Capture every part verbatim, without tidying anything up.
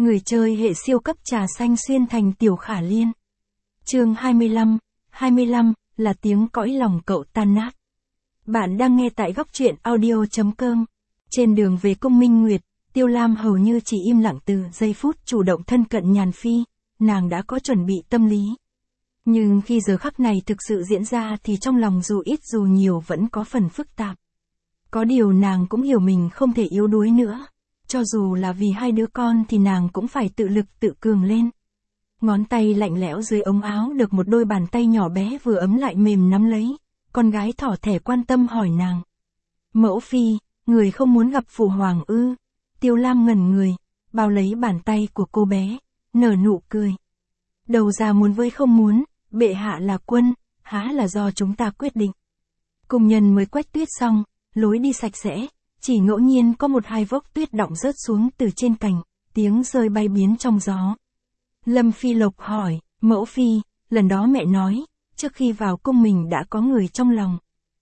Người chơi hệ siêu cấp trà xanh xuyên thành Tiểu Khả Liên. Chương hai mươi lăm, hai mươi lăm là tiếng cõi lòng cậu tan nát. Bạn đang nghe tại góc truyện audio chấm com. Trên đường về cung Minh Nguyệt, Tiêu Lam hầu như chỉ im lặng từ giây phút chủ động thân cận Nhàn Phi, nàng đã có chuẩn bị tâm lý. Nhưng khi giờ khắc này thực sự diễn ra thì trong lòng dù ít dù nhiều vẫn có phần phức tạp. Có điều nàng cũng hiểu mình không thể yếu đuối nữa. Cho dù là vì hai đứa con thì nàng cũng phải tự lực tự cường lên. Ngón tay lạnh lẽo dưới ống áo được một đôi bàn tay nhỏ bé vừa ấm lại mềm nắm lấy. Con gái thỏ thẻ quan tâm hỏi nàng. Mẫu phi, người không muốn gặp phụ hoàng ư? Tiêu Lam ngẩn người, bao lấy bàn tay của cô bé, nở nụ cười. Đầu ra muốn với không muốn, bệ hạ là quân, há là do chúng ta quyết định. Cung nhân mới quét tuyết xong, lối đi sạch sẽ, chỉ ngẫu nhiên có một hai vốc tuyết đọng rớt xuống từ trên cành, tiếng rơi bay biến trong gió. Lâm Phi Lộc hỏi, mẫu phi, lần đó mẹ nói, trước khi vào cung mình đã có người trong lòng.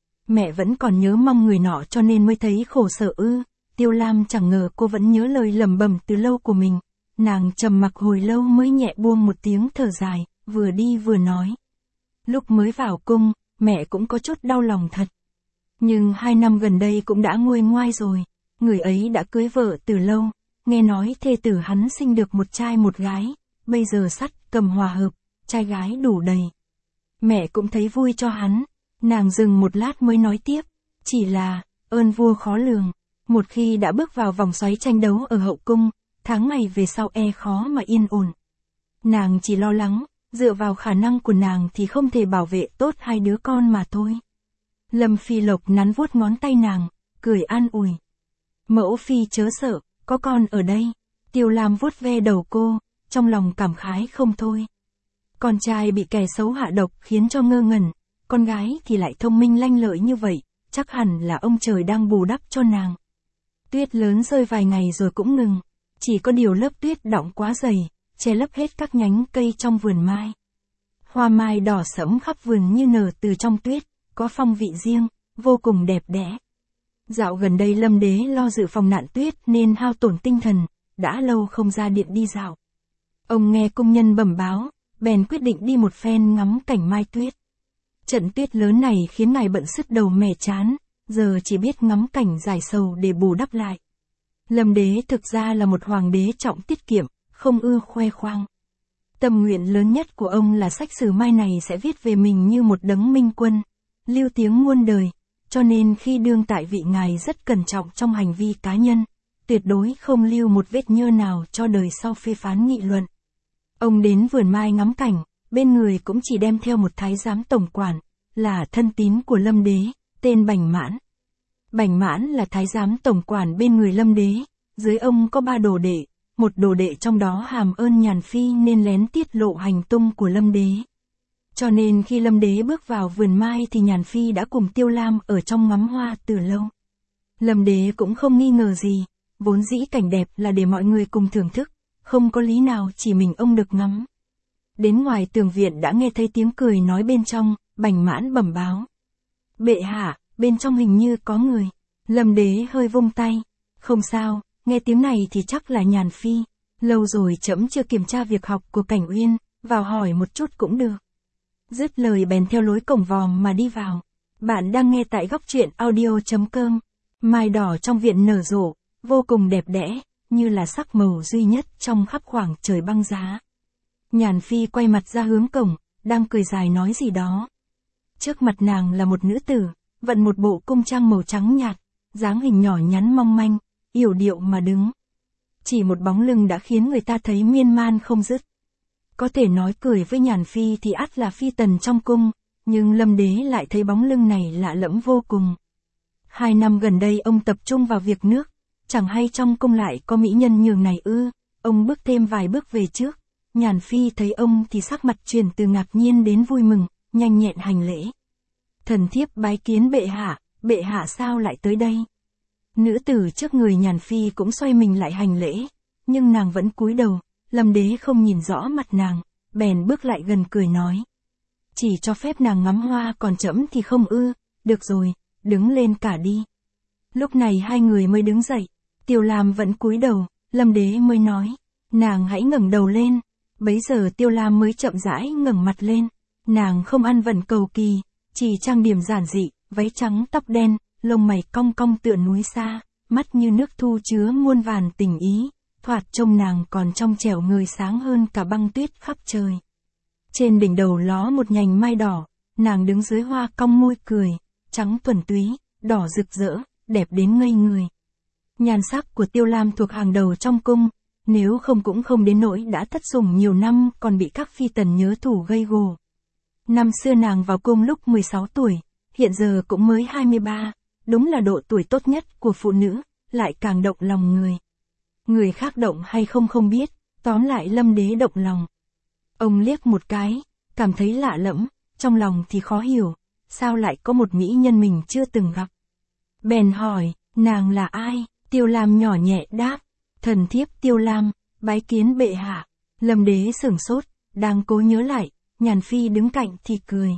Mẹ vẫn còn nhớ mong người nọ cho nên mới thấy khổ sở ư? Tiêu Lam chẳng ngờ cô vẫn nhớ lời lẩm bẩm từ lâu của mình. Nàng trầm mặc hồi lâu mới nhẹ buông một tiếng thở dài, vừa đi vừa nói. Lúc mới vào cung, mẹ cũng có chút đau lòng thật. Nhưng hai năm gần đây cũng đã nguôi ngoai rồi. Người ấy đã cưới vợ từ lâu, nghe nói thê tử hắn sinh được một trai một gái, bây giờ sắt cầm hòa hợp, trai gái đủ đầy. Mẹ cũng thấy vui cho hắn. Nàng dừng một lát mới nói tiếp, chỉ là, ơn vua khó lường, một khi đã bước vào vòng xoáy tranh đấu ở hậu cung, tháng ngày về sau e khó mà yên ổn. Nàng chỉ lo lắng, dựa vào khả năng của nàng thì không thể bảo vệ tốt hai đứa con mà thôi. Lâm Phi Lộc nắn vuốt ngón tay nàng, cười an ủi. Mẫu phi chớ sợ, có con ở đây. Tiêu Lam vuốt ve đầu cô, trong lòng cảm khái không thôi. Con trai bị kẻ xấu hạ độc khiến cho ngơ ngẩn, con gái thì lại thông minh lanh lợi như vậy, chắc hẳn là ông trời đang bù đắp cho nàng. Tuyết lớn rơi vài ngày rồi cũng ngừng, chỉ có điều lớp tuyết đọng quá dày, che lấp hết các nhánh cây trong vườn mai. Hoa mai đỏ sẫm khắp vườn như nở từ trong tuyết, có phong vị riêng, vô cùng đẹp đẽ. Dạo gần đây Lâm Đế lo dự phòng nạn tuyết nên hao tổn tinh thần, đã lâu không ra điện đi dạo. Ông nghe cung nhân bẩm báo, bèn quyết định đi một phen ngắm cảnh mai tuyết. Trận tuyết lớn này khiến ngài bận sứt đầu mẻ chán, giờ chỉ biết ngắm cảnh giải sầu để bù đắp lại. Lâm Đế thực ra là một hoàng đế trọng tiết kiệm, không ưa khoe khoang. Tâm nguyện lớn nhất của ông là sách sử mai này sẽ viết về mình như một đấng minh quân, lưu tiếng muôn đời, cho nên khi đương tại vị ngài rất cẩn trọng trong hành vi cá nhân, tuyệt đối không lưu một vết nhơ nào cho đời sau phê phán nghị luận. Ông đến vườn mai ngắm cảnh, bên người cũng chỉ đem theo một thái giám tổng quản, là thân tín của Lâm Đế, tên Bành Mãn. Bành Mãn là thái giám tổng quản bên người Lâm Đế, dưới ông có ba đồ đệ, một đồ đệ trong đó hàm ơn Nhàn Phi nên lén tiết lộ hành tung của Lâm Đế. Cho nên khi Lâm Đế bước vào vườn mai thì Nhàn Phi đã cùng Tiêu Lam ở trong ngắm hoa từ lâu. Lâm Đế cũng không nghi ngờ gì, vốn dĩ cảnh đẹp là để mọi người cùng thưởng thức, không có lý nào chỉ mình ông được ngắm. Đến ngoài tường viện đã nghe thấy tiếng cười nói bên trong, Bành Mãn bẩm báo. Bệ hạ, bên trong hình như có người. Lâm Đế hơi vung tay. Không sao, nghe tiếng này thì chắc là Nhàn Phi. Lâu rồi trẫm chưa kiểm tra việc học của Cảnh Uyên, vào hỏi một chút cũng được. Dứt lời bèn theo lối cổng vòm mà đi vào. Bạn đang nghe tại góc truyện audio chấm com. Mai đỏ trong viện nở rộ, vô cùng đẹp đẽ, như là sắc màu duy nhất trong khắp khoảng trời băng giá. Nhàn Phi quay mặt ra hướng cổng, đang cười dài nói gì đó. Trước mặt nàng là một nữ tử, vận một bộ cung trang màu trắng nhạt, dáng hình nhỏ nhắn mong manh, yểu điệu mà đứng. Chỉ một bóng lưng đã khiến người ta thấy miên man không dứt. Có thể nói cười với Nhàn Phi thì ắt là phi tần trong cung, nhưng Lâm Đế lại thấy bóng lưng này lạ lẫm vô cùng. Hai năm gần đây ông tập trung vào việc nước, chẳng hay trong cung lại có mỹ nhân nhường này ư? Ông bước thêm vài bước về trước. Nhàn Phi thấy ông thì sắc mặt chuyển từ ngạc nhiên đến vui mừng, nhanh nhẹn hành lễ. Thần thiếp bái kiến bệ hạ, bệ hạ sao lại tới đây? Nữ tử trước người Nhàn Phi cũng xoay mình lại hành lễ, nhưng nàng vẫn cúi đầu, Lâm Đế không nhìn rõ mặt nàng, bèn bước lại gần cười nói. Chỉ cho phép nàng ngắm hoa còn trẫm thì không ư, được rồi, đứng lên cả đi. Lúc này hai người mới đứng dậy, Tiêu Lam vẫn cúi đầu, Lâm Đế mới nói. Nàng hãy ngẩng đầu lên. Bấy giờ Tiêu Lam mới chậm rãi ngẩng mặt lên. Nàng không ăn vần cầu kỳ, chỉ trang điểm giản dị, váy trắng tóc đen, lông mày cong cong tựa núi xa, mắt như nước thu chứa muôn vàn tình ý, thoạt trông nàng còn trong trẻo người sáng hơn cả băng tuyết khắp trời. Trên đỉnh đầu ló một nhành mai đỏ, nàng đứng dưới hoa cong môi cười, trắng thuần túy, đỏ rực rỡ, đẹp đến ngây người. Nhan sắc của Tiêu Lam thuộc hàng đầu trong cung, nếu không cũng không đến nỗi đã thất sủng nhiều năm còn bị các phi tần nhớ thù gây gổ. Năm xưa nàng vào cung lúc mười sáu tuổi, hiện giờ cũng mới hai mươi ba, đúng là độ tuổi tốt nhất của phụ nữ, lại càng động lòng người. Người khác động hay không không biết, tóm lại Lâm Đế động lòng. Ông liếc một cái, cảm thấy lạ lẫm, trong lòng thì khó hiểu, sao lại có một mỹ nhân mình chưa từng gặp. Bèn hỏi, nàng là ai? Tiêu Lam nhỏ nhẹ đáp, thần thiếp Tiêu Lam, bái kiến bệ hạ. Lâm Đế sửng sốt, đang cố nhớ lại, Nhàn Phi đứng cạnh thì cười.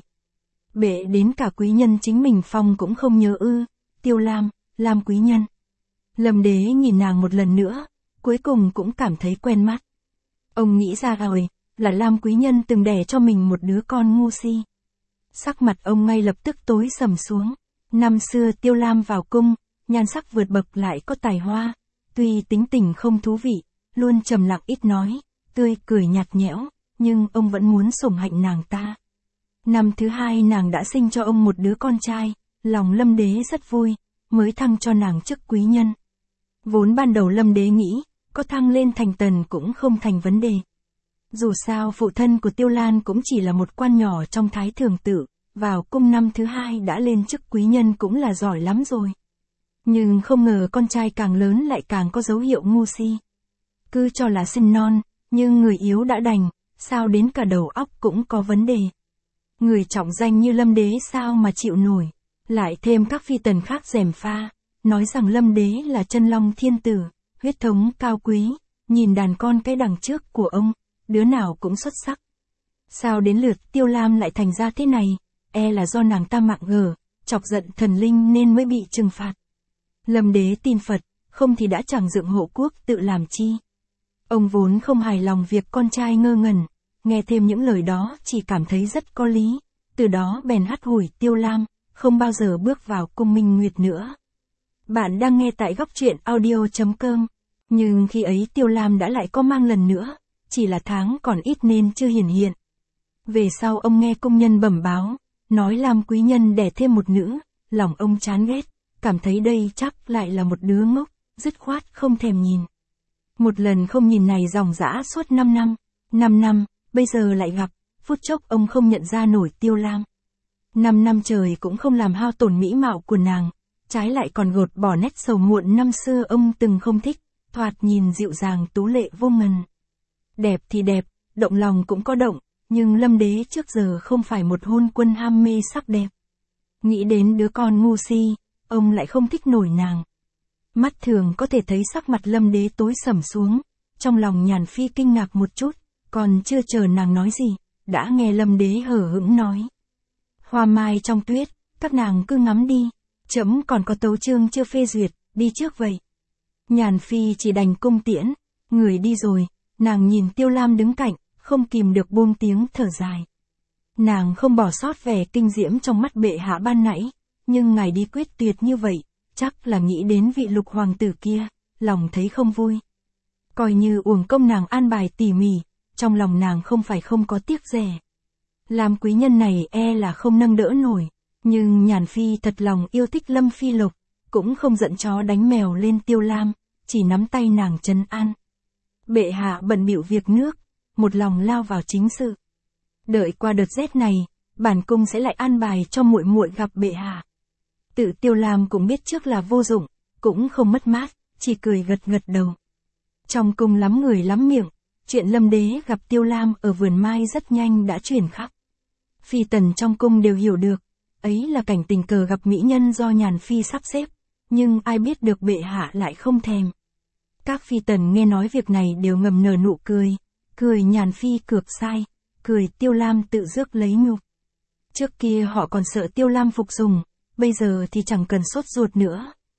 Bệ đến cả quý nhân chính mình phong cũng không nhớ ư? Tiêu Lam, Lam quý nhân. Lâm Đế nhìn nàng một lần nữa, cuối cùng cũng cảm thấy quen mắt. Ông nghĩ ra rồi, là Lam quý nhân từng đẻ cho mình một đứa con ngu si. Sắc mặt ông ngay lập tức tối sầm xuống. Năm xưa Tiêu Lam vào cung, nhan sắc vượt bậc lại có tài hoa, tuy tính tình không thú vị, luôn trầm lặng ít nói, tươi cười nhạt nhẽo, nhưng ông vẫn muốn sủng hạnh nàng ta. Năm thứ hai nàng đã sinh cho ông một đứa con trai, lòng Lâm Đế rất vui, mới thăng cho nàng chức quý nhân. Vốn ban đầu Lâm Đế nghĩ, có thăng lên thành tần cũng không thành vấn đề. Dù sao phụ thân của Tiêu Lan cũng chỉ là một quan nhỏ trong Thái Thường Tự, vào cung năm thứ hai đã lên chức quý nhân cũng là giỏi lắm rồi. Nhưng không ngờ con trai càng lớn lại càng có dấu hiệu ngu si. Cứ cho là sinh non, nhưng người yếu đã đành, sao đến cả đầu óc cũng có vấn đề. Người trọng danh như Lâm Đế sao mà chịu nổi, lại thêm các phi tần khác gièm pha, nói rằng Lâm Đế là chân long thiên tử, huyết thống cao quý, nhìn đàn con cái đằng trước của ông, đứa nào cũng xuất sắc. Sao đến lượt Tiêu Lam lại thành ra thế này, e là do nàng ta mạng gở, chọc giận thần linh nên mới bị trừng phạt. Lâm Đế tin Phật, không thì đã chẳng dựng hộ quốc tự làm chi. Ông vốn không hài lòng việc con trai ngơ ngẩn, nghe thêm những lời đó chỉ cảm thấy rất có lý, từ đó bèn hắt hủi Tiêu Lam, không bao giờ bước vào cung Minh Nguyệt nữa. Bạn đang nghe tại góc truyện audio chấm com, nhưng khi ấy Tiêu Lam đã lại có mang lần nữa, chỉ là tháng còn ít nên chưa hiển hiện. Về sau ông nghe công nhân bẩm báo, nói Lam quý nhân đẻ thêm một nữ, lòng ông chán ghét, cảm thấy đây chắc lại là một đứa ngốc, dứt khoát không thèm nhìn. Một lần không nhìn này dòng dã suốt năm năm, năm năm, bây giờ lại gặp, phút chốc ông không nhận ra nổi Tiêu Lam. Năm năm trời cũng không làm hao tổn mỹ mạo của nàng, trái lại còn gột bỏ nét sầu muộn năm xưa ông từng không thích, thoạt nhìn dịu dàng tú lệ vô ngần. Đẹp thì đẹp, động lòng cũng có động, nhưng Lâm Đế trước giờ không phải một hôn quân ham mê sắc đẹp. Nghĩ đến đứa con ngu si, ông lại không thích nổi nàng. Mắt thường có thể thấy sắc mặt Lâm Đế tối sầm xuống, trong lòng Nhàn Phi kinh ngạc một chút, còn chưa chờ nàng nói gì, đã nghe Lâm Đế hở hững nói. Hoa mai trong tuyết, các nàng cứ ngắm đi, trẫm còn có tấu chương chưa phê duyệt, đi trước vậy. Nhàn Phi chỉ đành cung tiễn, người đi rồi, nàng nhìn Tiêu Lam đứng cạnh, không kìm được buông tiếng thở dài. Nàng không bỏ sót vẻ kinh diễm trong mắt bệ hạ ban nãy, nhưng ngài đi quyết tuyệt như vậy, chắc là nghĩ đến vị lục hoàng tử kia, lòng thấy không vui. Coi như uổng công nàng an bài tỉ mỉ, trong lòng nàng không phải không có tiếc rẻ. Làm quý nhân này e là không nâng đỡ nổi, nhưng Nhàn Phi thật lòng yêu thích Lâm Phi Lục, cũng không giận chó đánh mèo lên Tiêu Lam, chỉ nắm tay nàng trấn an. Bệ hạ bận bịu việc nước, một lòng lao vào chính sự. Đợi qua đợt rét này, bản cung sẽ lại an bài cho muội muội gặp bệ hạ. Tự Tiêu Lam cũng biết trước là vô dụng, cũng không mất mát, chỉ cười gật gật đầu. Trong cung lắm người lắm miệng, chuyện Lâm Đế gặp Tiêu Lam ở vườn mai rất nhanh đã truyền khắp. Phi tần trong cung đều hiểu được, ấy là cảnh tình cờ gặp mỹ nhân do Nhàn Phi sắp xếp, nhưng ai biết được bệ hạ lại không thèm. Các phi tần nghe nói việc này đều ngầm nở nụ cười, cười Nhàn Phi cược sai, cười Tiêu Lam tự rước lấy nhục. Trước kia họ còn sợ Tiêu Lam phục dùng, bây giờ thì chẳng cần sốt ruột nữa.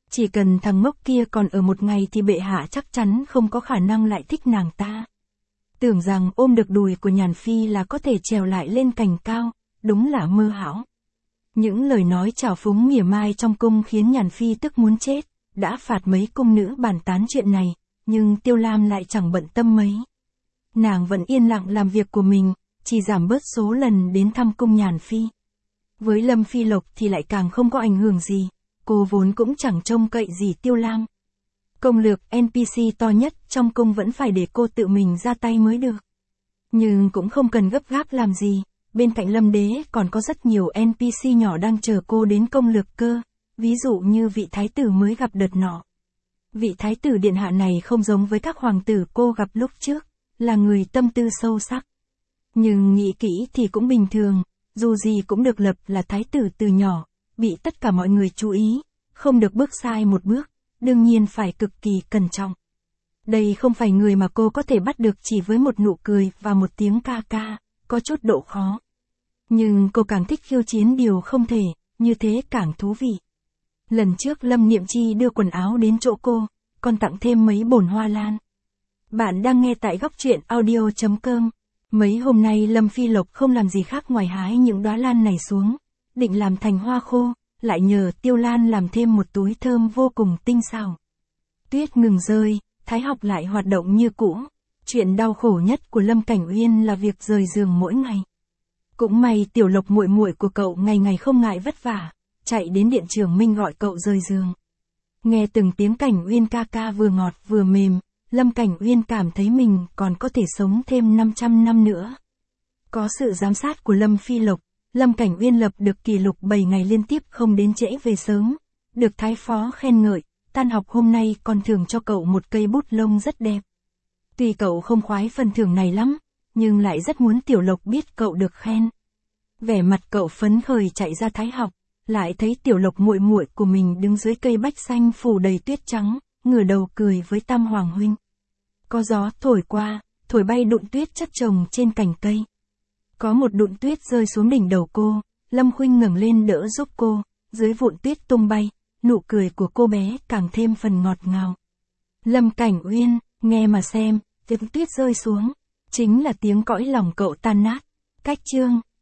Chỉ cần thằng ngốc kia còn ở một ngày thì bệ hạ chắc chắn không có khả năng lại thích nàng ta. Tưởng rằng ôm được đùi của Nhàn Phi là có thể trèo lại lên cành cao, đúng là mơ hão. Những lời nói trào phúng mỉa mai trong cung khiến Nhàn Phi tức muốn chết, đã phạt mấy cung nữ bàn tán chuyện này, nhưng Tiêu Lam lại chẳng bận tâm mấy. Nàng vẫn yên lặng làm việc của mình, chỉ giảm bớt số lần đến thăm cung Nhàn Phi. Với Lâm Phi Lộc thì lại càng không có ảnh hưởng gì, cô vốn cũng chẳng trông cậy gì Tiêu Lam. Công lược en pê xê to nhất trong cung vẫn phải để cô tự mình ra tay mới được. Nhưng cũng không cần gấp gáp làm gì, bên cạnh Lâm Đế còn có rất nhiều en pê xê nhỏ đang chờ cô đến công lược cơ, ví dụ như vị thái tử mới gặp đợt nọ. Vị thái tử điện hạ này không giống với các hoàng tử cô gặp lúc trước, là người tâm tư sâu sắc. Nhưng nghĩ kỹ thì cũng bình thường, dù gì cũng được lập là thái tử từ nhỏ, bị tất cả mọi người chú ý, không được bước sai một bước, đương nhiên phải cực kỳ cẩn trọng. Đây không phải người mà cô có thể bắt được chỉ với một nụ cười và một tiếng ca ca, có chút độ khó. Nhưng cô càng thích khiêu chiến điều không thể, như thế càng thú vị. Lần trước Lâm Niệm Chi đưa quần áo đến chỗ cô, còn tặng thêm mấy bồn hoa lan. Bạn đang nghe tại góc truyện audio chấm com. Mấy hôm nay Lâm Phi Lộc không làm gì khác ngoài hái những đóa lan này xuống, định làm thành hoa khô, lại nhờ Tiêu Lan làm thêm một túi thơm vô cùng tinh xảo. Tuyết ngừng rơi, Thái Học lại hoạt động như cũ. Chuyện đau khổ nhất của Lâm Cảnh Uyên là việc rời giường mỗi ngày. Cũng may Tiểu Lộc muội muội của cậu ngày ngày không ngại vất vả, chạy đến điện Trường Minh gọi cậu rời giường. Nghe từng tiếng Cảnh Uyên ca ca vừa ngọt vừa mềm, Lâm Cảnh Uyên cảm thấy mình còn có thể sống thêm năm trăm năm nữa. Có sự giám sát của Lâm Phi Lộc, Lâm Cảnh Uyên lập được kỷ lục bảy ngày liên tiếp không đến trễ về sớm, được thái phó khen ngợi, tan học hôm nay còn thưởng cho cậu một cây bút lông rất đẹp. Tuy cậu không khoái phần thưởng này lắm, nhưng lại rất muốn Tiểu Lộc biết cậu được khen. Vẻ mặt cậu phấn khởi chạy ra thái học, lại thấy Tiểu Lộc muội muội của mình đứng dưới cây bách xanh phủ đầy tuyết trắng, ngửa đầu cười với Tam Hoàng huynh. Có gió thổi qua, thổi bay đụn tuyết chất chồng trên cành cây. Có một đụn tuyết rơi xuống đỉnh đầu cô, Lâm Khuynh ngẩng lên đỡ giúp cô, dưới vụn tuyết tung bay, nụ cười của cô bé càng thêm phần ngọt ngào. Lâm Cảnh Uyên, nghe mà xem, tiếng tuyết rơi xuống, chính là tiếng cõi lòng cậu tan nát. Cách chương